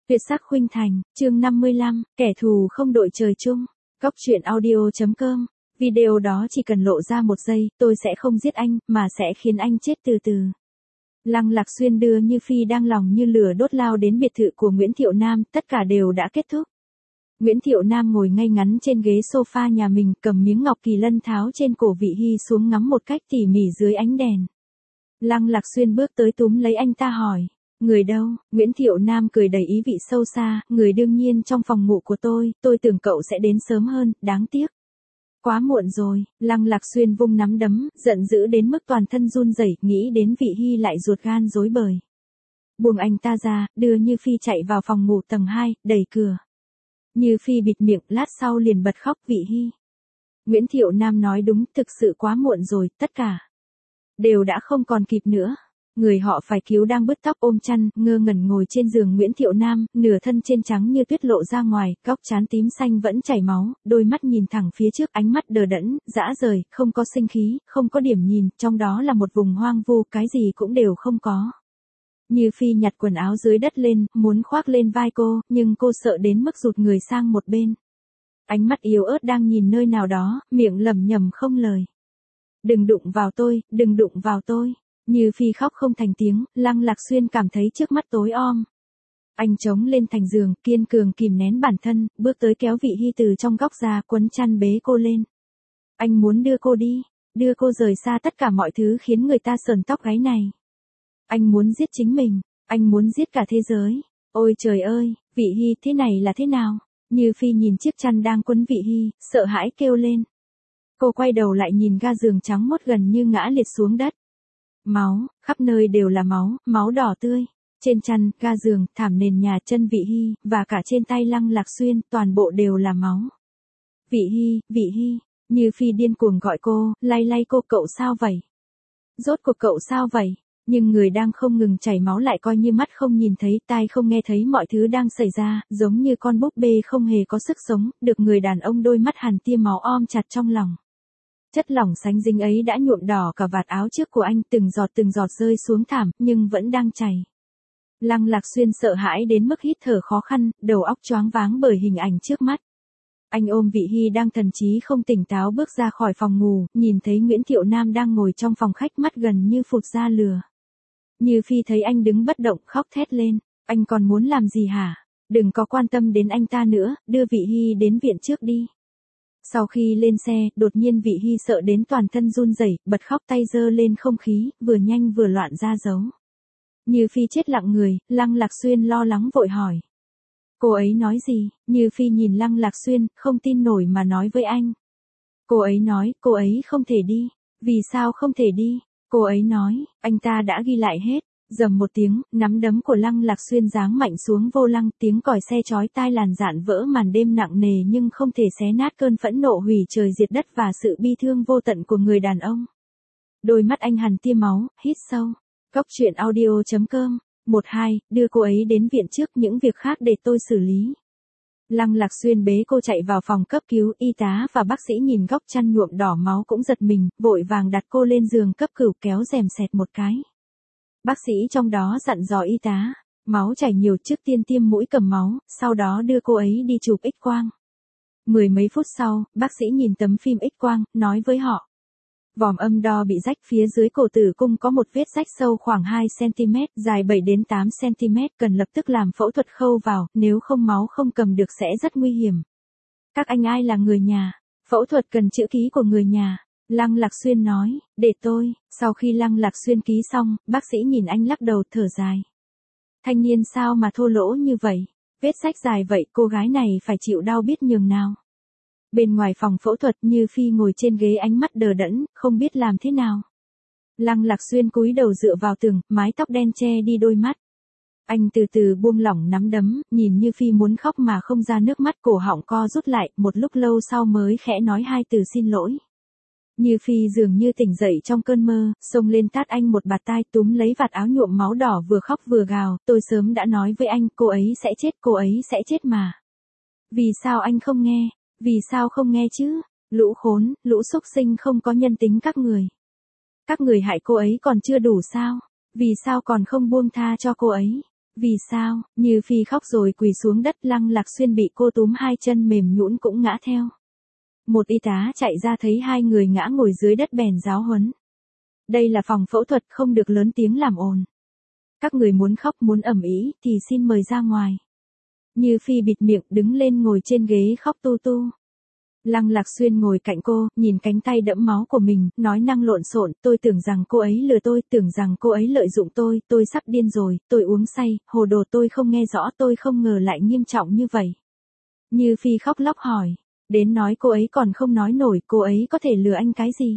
Tuyệt sắc khuynh thành, chương 55, kẻ thù không đội trời chung. Góc truyện audio.com. Video đó chỉ cần lộ ra một giây, tôi sẽ không giết anh, mà sẽ khiến anh chết từ từ. Lăng Lạc Xuyên đưa Như Phi đang lòng như lửa đốt lao đến biệt thự của Nguyễn Thiệu Nam, tất cả đều đã kết thúc. Nguyễn Thiệu Nam ngồi ngay ngắn trên ghế sofa nhà mình, cầm miếng ngọc kỳ lân tháo trên cổ Vị Hy xuống ngắm một cách tỉ mỉ dưới ánh đèn. Lăng Lạc Xuyên bước tới túm lấy anh ta hỏi. Người đâu? Nguyễn Thiệu Nam cười đầy ý vị sâu xa, người đương nhiên trong phòng ngủ của tôi tưởng cậu sẽ đến sớm hơn, đáng tiếc. Quá muộn rồi, Lăng Lạc Xuyên vung nắm đấm, giận dữ đến mức toàn thân run rẩy, nghĩ đến Vị Hy lại ruột gan rối bời. Buông anh ta ra, đưa Như Phi chạy vào phòng ngủ tầng 2, đẩy cửa. Như Phi bịt miệng, lát sau liền bật khóc. Vị Hy. Nguyễn Thiệu Nam nói đúng, thực sự quá muộn rồi, tất cả đều đã không còn kịp nữa. Người họ phải cứu đang bứt tóc ôm chăn, ngơ ngẩn ngồi trên giường Nguyễn Thiệu Nam, nửa thân trên trắng như tuyết lộ ra ngoài, góc trán tím xanh vẫn chảy máu, đôi mắt nhìn thẳng phía trước, ánh mắt đờ đẫn, dã rời, không có sinh khí, không có điểm nhìn, trong đó là một vùng hoang vu, cái gì cũng đều không có. Như Phi nhặt quần áo dưới đất lên, muốn khoác lên vai cô, nhưng cô sợ đến mức rụt người sang một bên. Ánh mắt yếu ớt đang nhìn nơi nào đó, miệng lẩm nhẩm không lời. Đừng đụng vào tôi, đừng đụng vào tôi. Như Phi khóc không thành tiếng, Lăng Lạc Xuyên cảm thấy trước mắt tối om. Anh chống lên thành giường, kiên cường kìm nén bản thân, bước tới kéo Vị Hy từ trong góc ra, quấn chăn bế cô lên. Anh muốn đưa cô đi, đưa cô rời xa tất cả mọi thứ khiến người ta sờn tóc gáy này. Anh muốn giết chính mình, anh muốn giết cả thế giới. Ôi trời ơi, Vị Hy, thế này là thế nào? Như Phi nhìn chiếc chăn đang quấn Vị Hy, sợ hãi kêu lên. Cô quay đầu lại nhìn ga giường trắng muốt gần như ngã liệt xuống đất. Máu, khắp nơi đều là máu, máu đỏ tươi. Trên chăn, ga giường, thảm nền nhà, chân Vị Hy, và cả trên tay Lăng Lạc Xuyên, toàn bộ đều là máu. Vị Hy, Vị Hy. Như Phi điên cuồng gọi cô, lay lay cô. Cậu sao vậy? Rốt cuộc cậu sao vậy? Nhưng người đang không ngừng chảy máu lại coi như mắt không nhìn thấy, tai không nghe thấy mọi thứ đang xảy ra, giống như con búp bê không hề có sức sống, được người đàn ông đôi mắt hằn tia máu ôm chặt trong lòng. Chất lỏng sánh dính ấy đã nhuộm đỏ cả vạt áo trước của anh, từng giọt rơi xuống thảm, nhưng vẫn đang chảy. Lăng Lạc Xuyên sợ hãi đến mức hít thở khó khăn, đầu óc choáng váng bởi hình ảnh trước mắt. Anh ôm Vị Hy đang thần trí không tỉnh táo bước ra khỏi phòng ngủ, nhìn thấy Nguyễn Thiệu Nam đang ngồi trong phòng khách, mắt gần như phụt ra lửa. Như Phi thấy anh đứng bất động, khóc thét lên. Anh còn muốn làm gì hả? Đừng có quan tâm đến anh ta nữa, đưa Vị Hy đến viện trước đi. Sau khi lên xe, đột nhiên Vị Hy sợ đến toàn thân run rẩy, bật khóc, tay giơ lên không khí, vừa nhanh vừa loạn ra dấu. Như Phi chết lặng người, Lăng Lạc Xuyên lo lắng vội hỏi. Cô ấy nói gì? Như Phi nhìn Lăng Lạc Xuyên, không tin nổi mà nói với anh. Cô ấy nói, cô ấy không thể đi. Vì sao không thể đi? Cô ấy nói, anh ta đã ghi lại hết. Rầm một tiếng, nắm đấm của Lăng Lạc Xuyên giáng mạnh xuống vô lăng, tiếng còi xe chói tai làn dạn vỡ màn đêm nặng nề nhưng không thể xé nát cơn phẫn nộ hủy trời diệt đất và sự bi thương vô tận của người đàn ông. Đôi mắt anh hằn tia máu, hít sâu. Góc truyện audio.com. 12, đưa cô ấy đến viện trước, những việc khác để tôi xử lý. Lăng Lạc Xuyên bế cô chạy vào phòng cấp cứu, y tá và bác sĩ nhìn góc chăn nhuộm đỏ máu cũng giật mình, vội vàng đặt cô lên giường cấp cứu, kéo rèm xẹt một cái. Bác sĩ trong đó dặn dò y tá, máu chảy nhiều, trước tiên tiêm mũi cầm máu, sau đó đưa cô ấy đi chụp X-quang. Mười mấy phút sau, bác sĩ nhìn tấm phim X-quang, nói với họ. Vòm âm đo bị rách, phía dưới cổ tử cung có một vết rách sâu khoảng 2 cm, dài 7 đến 8 cm, cần lập tức làm phẫu thuật khâu vào, nếu không máu không cầm được sẽ rất nguy hiểm. Các anh ai là người nhà? Phẫu thuật cần chữ ký của người nhà. Lăng Lạc Xuyên nói, để tôi. Sau khi Lăng Lạc Xuyên ký xong, bác sĩ nhìn anh lắc đầu thở dài. Thanh niên sao mà thô lỗ như vậy? Vết rách dài vậy, cô gái này phải chịu đau biết nhường nào. Bên ngoài phòng phẫu thuật, Như Phi ngồi trên ghế, ánh mắt đờ đẫn, không biết làm thế nào. Lăng Lạc Xuyên cúi đầu dựa vào tường, mái tóc đen che đi đôi mắt. Anh từ từ buông lỏng nắm đấm, nhìn Như Phi muốn khóc mà không ra nước mắt, cổ họng co rút lại, một lúc lâu sau mới khẽ nói 2 từ xin lỗi. Như Phi dường như tỉnh dậy trong cơn mơ, xông lên tát anh một bạt tai, túm lấy vạt áo nhuộm máu đỏ, vừa khóc vừa gào, tôi sớm đã nói với anh, cô ấy sẽ chết, cô ấy sẽ chết mà. Vì sao anh không nghe? Vì sao không nghe chứ? Lũ khốn, lũ xúc sinh không có nhân tính các người. Các người hại cô ấy còn chưa đủ sao? Vì sao còn không buông tha cho cô ấy? Vì sao? Như Phi khóc rồi quỳ xuống đất, Lăng Lạc Xuyên bị cô túm hai chân mềm nhũn cũng ngã theo. Một y tá chạy ra thấy hai người ngã ngồi dưới đất bèn giáo huấn. Đây là phòng phẫu thuật, không được lớn tiếng làm ồn. Các người muốn khóc muốn ầm ĩ thì xin mời ra ngoài. Như Phi bịt miệng đứng lên ngồi trên ghế khóc tu tu. Lăng Lạc Xuyên ngồi cạnh cô, nhìn cánh tay đẫm máu của mình, nói năng lộn xộn, tôi tưởng rằng cô ấy lừa tôi, tưởng rằng cô ấy lợi dụng tôi sắp điên rồi, tôi uống say, hồ đồ, tôi không nghe rõ, tôi không ngờ lại nghiêm trọng như vậy. Như Phi khóc lóc hỏi, đến nói cô ấy còn không nói nổi, cô ấy có thể lừa anh cái gì?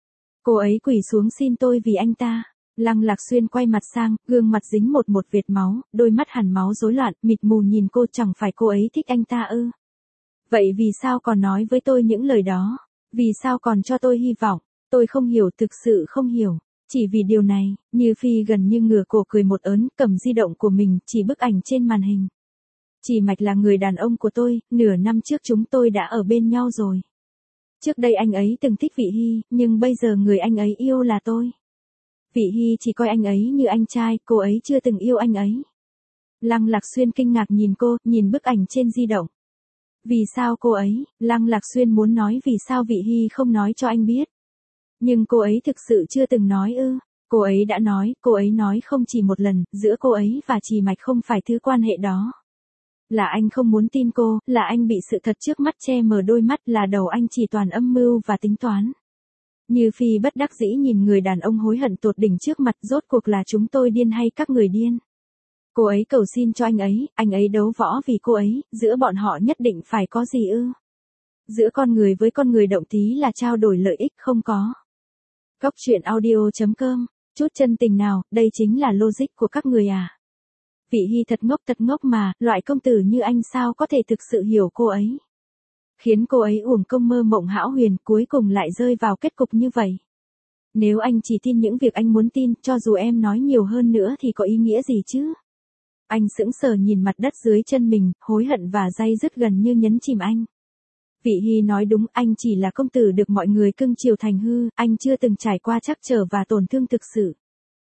Cô ấy quỳ xuống xin tôi vì anh ta. Lăng Lạc Xuyên quay mặt sang, gương mặt dính một vệt máu, đôi mắt hằn máu rối loạn, mịt mù nhìn cô, chẳng phải cô ấy thích anh ta ư? Vậy vì sao còn nói với tôi những lời đó? Vì sao còn cho tôi hy vọng? Tôi không hiểu, thực sự không hiểu. Chỉ vì điều này, Như Phi gần như ngửa cổ cười một ớn, cầm di động của mình, chỉ bức ảnh trên màn hình. Chỉ Mạch là người đàn ông của tôi, nửa năm trước chúng tôi đã ở bên nhau rồi. Trước đây anh ấy từng thích Vị Hy, nhưng bây giờ người anh ấy yêu là tôi. Vị Hy chỉ coi anh ấy như anh trai, cô ấy chưa từng yêu anh ấy. Lăng Lạc Xuyên kinh ngạc nhìn cô, nhìn bức ảnh trên di động. Vì sao cô ấy? Lăng Lạc Xuyên muốn nói vì sao Vị Hy không nói cho anh biết. Nhưng cô ấy thực sự chưa từng nói ư? Cô ấy đã nói, cô ấy nói không chỉ một lần, giữa cô ấy và Chỉ Mạch không phải thứ quan hệ đó. Là anh không muốn tin cô, là anh bị sự thật trước mắt che mờ đôi mắt, là đầu anh chỉ toàn âm mưu và tính toán. Như Phi bất đắc dĩ nhìn người đàn ông hối hận tột đỉnh trước mặt, rốt cuộc là chúng tôi điên hay các người điên? Cô ấy cầu xin cho anh ấy đấu võ vì cô ấy, giữa bọn họ nhất định phải có gì ư? Giữa con người với con người động tí là trao đổi lợi ích, không có. Góc truyện audio.com, chút chân tình nào, đây chính là logic của các người à? Vị Hy thật ngốc mà, loại công tử như anh sao có thể thực sự hiểu cô ấy? Khiến cô ấy uổng công mơ mộng hão huyền, cuối cùng lại rơi vào kết cục như vậy. Nếu anh chỉ tin những việc anh muốn tin, cho dù em nói nhiều hơn nữa thì có ý nghĩa gì chứ? Anh sững sờ nhìn mặt đất dưới chân mình, hối hận và day dứt gần như nhấn chìm anh. Vị Hy nói đúng, anh chỉ là công tử được mọi người cưng chiều thành hư, anh chưa từng trải qua trắc trở và tổn thương thực sự.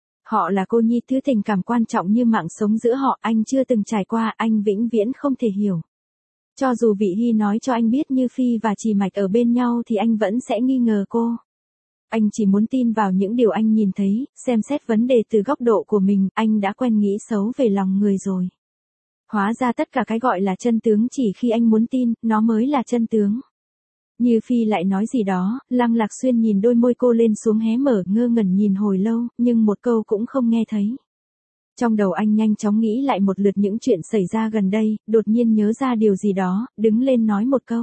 Họ là cô nhi, thứ tình cảm quan trọng như mạng sống giữa họ, anh chưa từng trải qua, anh vĩnh viễn không thể hiểu. Cho dù Vị Hy nói cho anh biết Như Phi và Chỉ Mạch ở bên nhau thì anh vẫn sẽ nghi ngờ cô. Anh chỉ muốn tin vào những điều anh nhìn thấy, xem xét vấn đề từ góc độ của mình, anh đã quen nghĩ xấu về lòng người rồi. Hóa ra tất cả cái gọi là chân tướng chỉ khi anh muốn tin, nó mới là chân tướng. Như Phi lại nói gì đó, Lăng Lạc Xuyên nhìn đôi môi cô lên xuống hé mở, ngơ ngẩn nhìn hồi lâu, nhưng một câu cũng không nghe thấy. Trong đầu anh nhanh chóng nghĩ lại một lượt những chuyện xảy ra gần đây, đột nhiên nhớ ra điều gì đó, đứng lên nói một câu.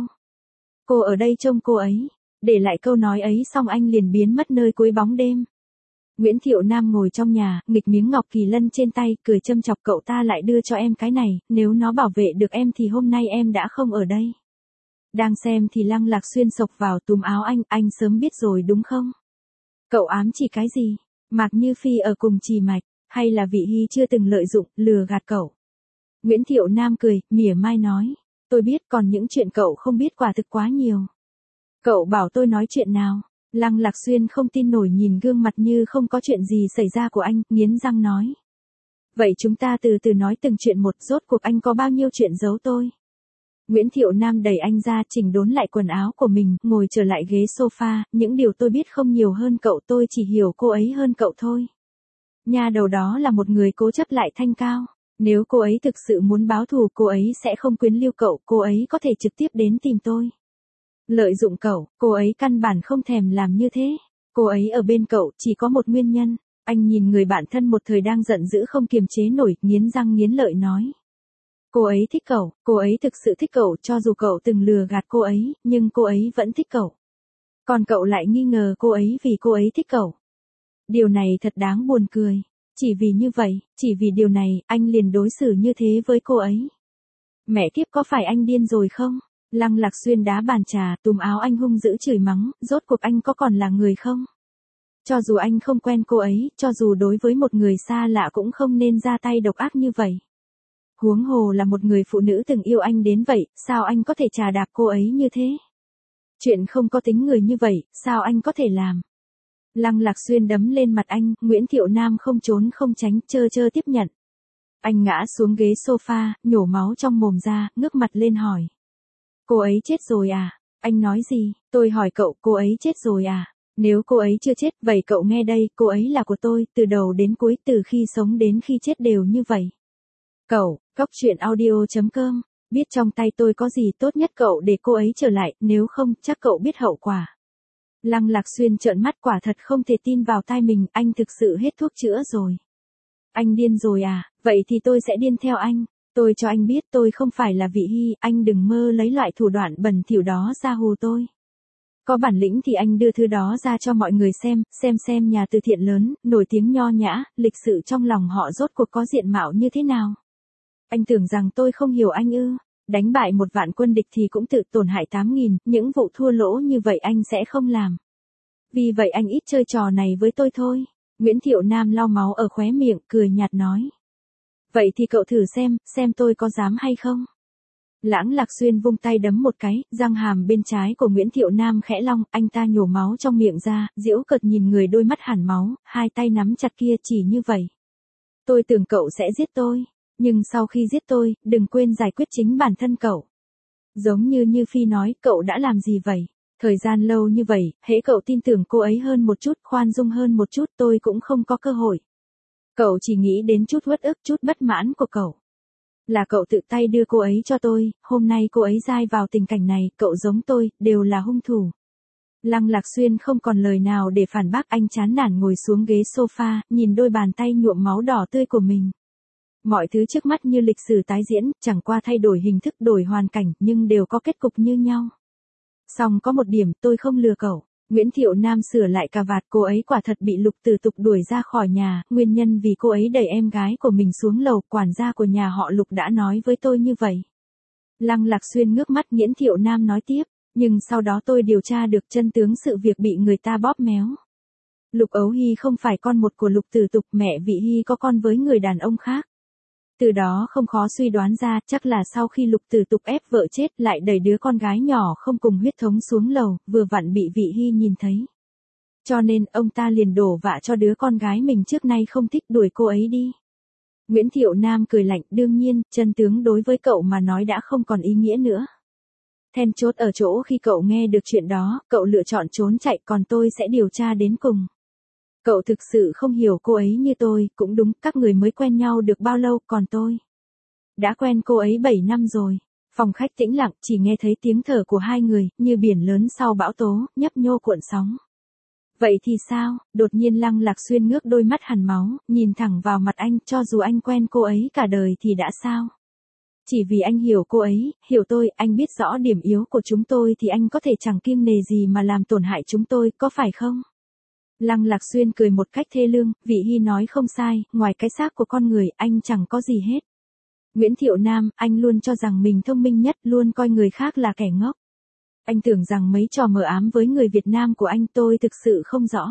Cô ở đây trông cô ấy. Để lại câu nói ấy xong anh liền biến mất nơi cuối bóng đêm. Nguyễn Thiệu Nam ngồi trong nhà, nghịch miếng ngọc kỳ lân trên tay, cười châm chọc, cậu ta lại đưa cho em cái này, nếu nó bảo vệ được em thì hôm nay em đã không ở đây. Đang xem thì Lăng Lạc Xuyên xộc vào túm áo anh sớm biết rồi đúng không? Cậu ám chỉ cái gì? Mạc Như Phi ở cùng Chỉ Mạch, hay là Vị Hy chưa từng lợi dụng, lừa gạt cậu? Nguyễn Thiệu Nam cười, mỉa mai nói, tôi biết, còn những chuyện cậu không biết quả thực quá nhiều. Cậu bảo tôi nói chuyện nào? Lăng Lạc Xuyên không tin nổi nhìn gương mặt như không có chuyện gì xảy ra của anh, nghiến răng nói. Vậy chúng ta từ từ nói từng chuyện một, rốt cuộc anh có bao nhiêu chuyện giấu tôi? Nguyễn Thiệu Nam đẩy anh ra, chỉnh đốn lại quần áo của mình, ngồi trở lại ghế sofa, những điều tôi biết không nhiều hơn cậu, tôi chỉ hiểu cô ấy hơn cậu thôi. Nha đầu đó là một người cố chấp lại thanh cao. Nếu cô ấy thực sự muốn báo thù, cô ấy sẽ không quyến lưu cậu, cô ấy có thể trực tiếp đến tìm tôi. Lợi dụng cậu, cô ấy căn bản không thèm làm như thế. Cô ấy ở bên cậu chỉ có một nguyên nhân. Anh nhìn người bạn thân một thời đang giận dữ không kiềm chế nổi, nghiến răng nghiến lợi nói. Cô ấy thích cậu, cô ấy thực sự thích cậu, cho dù cậu từng lừa gạt cô ấy, nhưng cô ấy vẫn thích cậu. Còn cậu lại nghi ngờ cô ấy vì cô ấy thích cậu. Điều này thật đáng buồn cười. Chỉ vì như vậy, chỉ vì điều này, anh liền đối xử như thế với cô ấy. Mẹ kiếp, có phải anh điên rồi không? Lăng Lạc Xuyên đá bàn trà, túm áo anh hung dữ chửi mắng, rốt cuộc anh có còn là người không? Cho dù anh không quen cô ấy, cho dù đối với một người xa lạ cũng không nên ra tay độc ác như vậy. Huống hồ là một người phụ nữ từng yêu anh đến vậy, sao anh có thể trà đạp cô ấy như thế? Chuyện không có tính người như vậy, sao anh có thể làm? Lăng Lạc Xuyên đấm lên mặt anh, Nguyễn Thiệu Nam không trốn không tránh, trơ trơ tiếp nhận. Anh ngã xuống ghế sofa, nhổ máu trong mồm ra, ngước mặt lên hỏi. Cô ấy chết rồi à? Anh nói gì? Tôi hỏi cậu, cô ấy chết rồi à? Nếu cô ấy chưa chết, vậy cậu nghe đây, cô ấy là của tôi, từ đầu đến cuối, từ khi sống đến khi chết đều như vậy. Cậu, coctruyện.audio.com, biết trong tay tôi có gì, tốt nhất cậu để cô ấy trở lại, nếu không, chắc cậu biết hậu quả. Lăng Lạc Xuyên trợn mắt, quả thật không thể tin vào tai mình, anh thực sự hết thuốc chữa rồi. Anh điên rồi à? Vậy thì tôi sẽ điên theo anh. Tôi cho anh biết tôi không phải là Vị Hy, anh đừng mơ lấy loại thủ đoạn bẩn thỉu đó ra hù tôi. Có bản lĩnh thì anh đưa thứ đó ra cho mọi người xem nhà từ thiện lớn, nổi tiếng nho nhã, lịch sự trong lòng họ rốt cuộc có diện mạo như thế nào. Anh tưởng rằng tôi không hiểu anh ư? Đánh bại 1 vạn quân địch thì cũng tự tổn hại 8.000, những vụ thua lỗ như vậy anh sẽ không làm. Vì vậy anh ít chơi trò này với tôi thôi. Nguyễn Thiệu Nam lau máu ở khóe miệng, cười nhạt nói. Vậy thì cậu thử xem tôi có dám hay không? Lãng Lạc Xuyên vung tay đấm một cái, răng hàm bên trái của Nguyễn Thiệu Nam khẽ long, anh ta nhổ máu trong miệng ra, giễu cợt nhìn người đôi mắt hẳn máu, hai tay nắm chặt kia chỉ như vậy. Tôi tưởng cậu sẽ giết tôi, nhưng sau khi giết tôi, đừng quên giải quyết chính bản thân cậu. Giống như Phi nói, cậu đã làm gì vậy? Thời gian lâu như vậy, hễ cậu tin tưởng cô ấy hơn một chút, khoan dung hơn một chút, tôi cũng không có cơ hội. Cậu chỉ nghĩ đến chút uất ức, chút bất mãn của cậu. Là cậu tự tay đưa cô ấy cho tôi, hôm nay cô ấy dai vào tình cảnh này, cậu giống tôi, đều là hung thủ. Lăng Lạc Xuyên không còn lời nào để phản bác, anh chán nản ngồi xuống ghế sofa, nhìn đôi bàn tay nhuộm máu đỏ tươi của mình. Mọi thứ trước mắt như lịch sử tái diễn, chẳng qua thay đổi hình thức, đổi hoàn cảnh, nhưng đều có kết cục như nhau. Song có một điểm, tôi không lừa cậu. Nguyễn Thiệu Nam sửa lại cà vạt, cô ấy quả thật bị Lục Tử Tục đuổi ra khỏi nhà, nguyên nhân vì cô ấy đẩy em gái của mình xuống lầu, quản gia của nhà họ Lục đã nói với tôi như vậy. Lăng Lạc Xuyên ngước mắt, Nguyễn Thiệu Nam nói tiếp, nhưng sau đó tôi điều tra được chân tướng sự việc bị người ta bóp méo. Lục Ấu Hy không phải con một của Lục Tử Tục, mẹ Vị Hy có con với người đàn ông khác. Từ đó không khó suy đoán ra, chắc là sau khi Lục Tử Tục ép vợ chết, lại đẩy đứa con gái nhỏ không cùng huyết thống xuống lầu, vừa vặn bị Vị Hy nhìn thấy. Cho nên, ông ta liền đổ vạ cho đứa con gái mình trước nay không thích, đuổi cô ấy đi. Nguyễn Thiệu Nam cười lạnh, đương nhiên, chân tướng đối với cậu mà nói đã không còn ý nghĩa nữa. Then chốt ở chỗ khi cậu nghe được chuyện đó, cậu lựa chọn trốn chạy, còn tôi sẽ điều tra đến cùng. Cậu thực sự không hiểu cô ấy như tôi, cũng đúng, các người mới quen nhau được bao lâu, còn tôi đã quen cô ấy 7 năm rồi. Phòng khách tĩnh lặng, chỉ nghe thấy tiếng thở của hai người, như biển lớn sau bão tố, nhấp nhô cuộn sóng. Vậy thì sao? Đột nhiên Lăng Lạc Xuyên ngước đôi mắt hằn máu, nhìn thẳng vào mặt anh, cho dù anh quen cô ấy cả đời thì đã sao? Chỉ vì anh hiểu cô ấy, hiểu tôi, anh biết rõ điểm yếu của chúng tôi thì anh có thể chẳng kiêng nề gì mà làm tổn hại chúng tôi, có phải không? Lăng Lạc Xuyên cười một cách thê lương, Vị Hy nói không sai, ngoài cái xác của con người, anh chẳng có gì hết. Nguyễn Thiệu Nam, anh luôn cho rằng mình thông minh nhất, luôn coi người khác là kẻ ngốc. Anh tưởng rằng mấy trò mờ ám với người Việt Nam của anh tôi thực sự không rõ.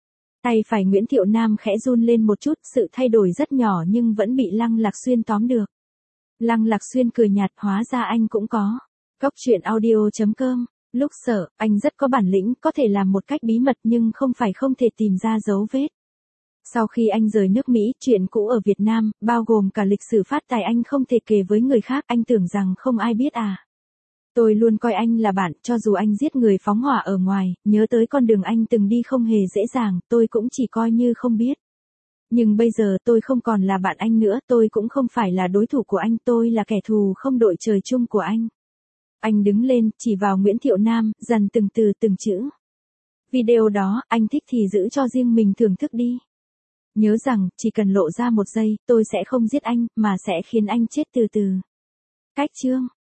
Tay phải Nguyễn Thiệu Nam khẽ run lên một chút, sự thay đổi rất nhỏ nhưng vẫn bị Lăng Lạc Xuyên tóm được. Lăng Lạc Xuyên cười nhạt, hóa ra anh cũng có. Coctruyện.audio.com. Lúc sợ, anh rất có bản lĩnh, có thể làm một cách bí mật nhưng không thể tìm ra dấu vết. Sau khi anh rời nước Mỹ, chuyện cũ ở Việt Nam, bao gồm cả lịch sử phát tài anh không thể kể với người khác, anh tưởng rằng không ai biết à. Tôi luôn coi anh là bạn, cho dù anh giết người phóng hỏa ở ngoài, nhớ tới con đường anh từng đi không hề dễ dàng, tôi cũng chỉ coi như không biết. Nhưng bây giờ tôi không còn là bạn anh nữa, tôi cũng không phải là đối thủ của anh, tôi là kẻ thù không đội trời chung của anh. Anh đứng lên, chỉ vào Nguyễn Thiệu Nam, dằn từng từ từng chữ. Video đó, anh thích thì giữ cho riêng mình thưởng thức đi. Nhớ rằng, chỉ cần lộ ra một giây, tôi sẽ không giết anh, mà sẽ khiến anh chết từ từ. Cách chương.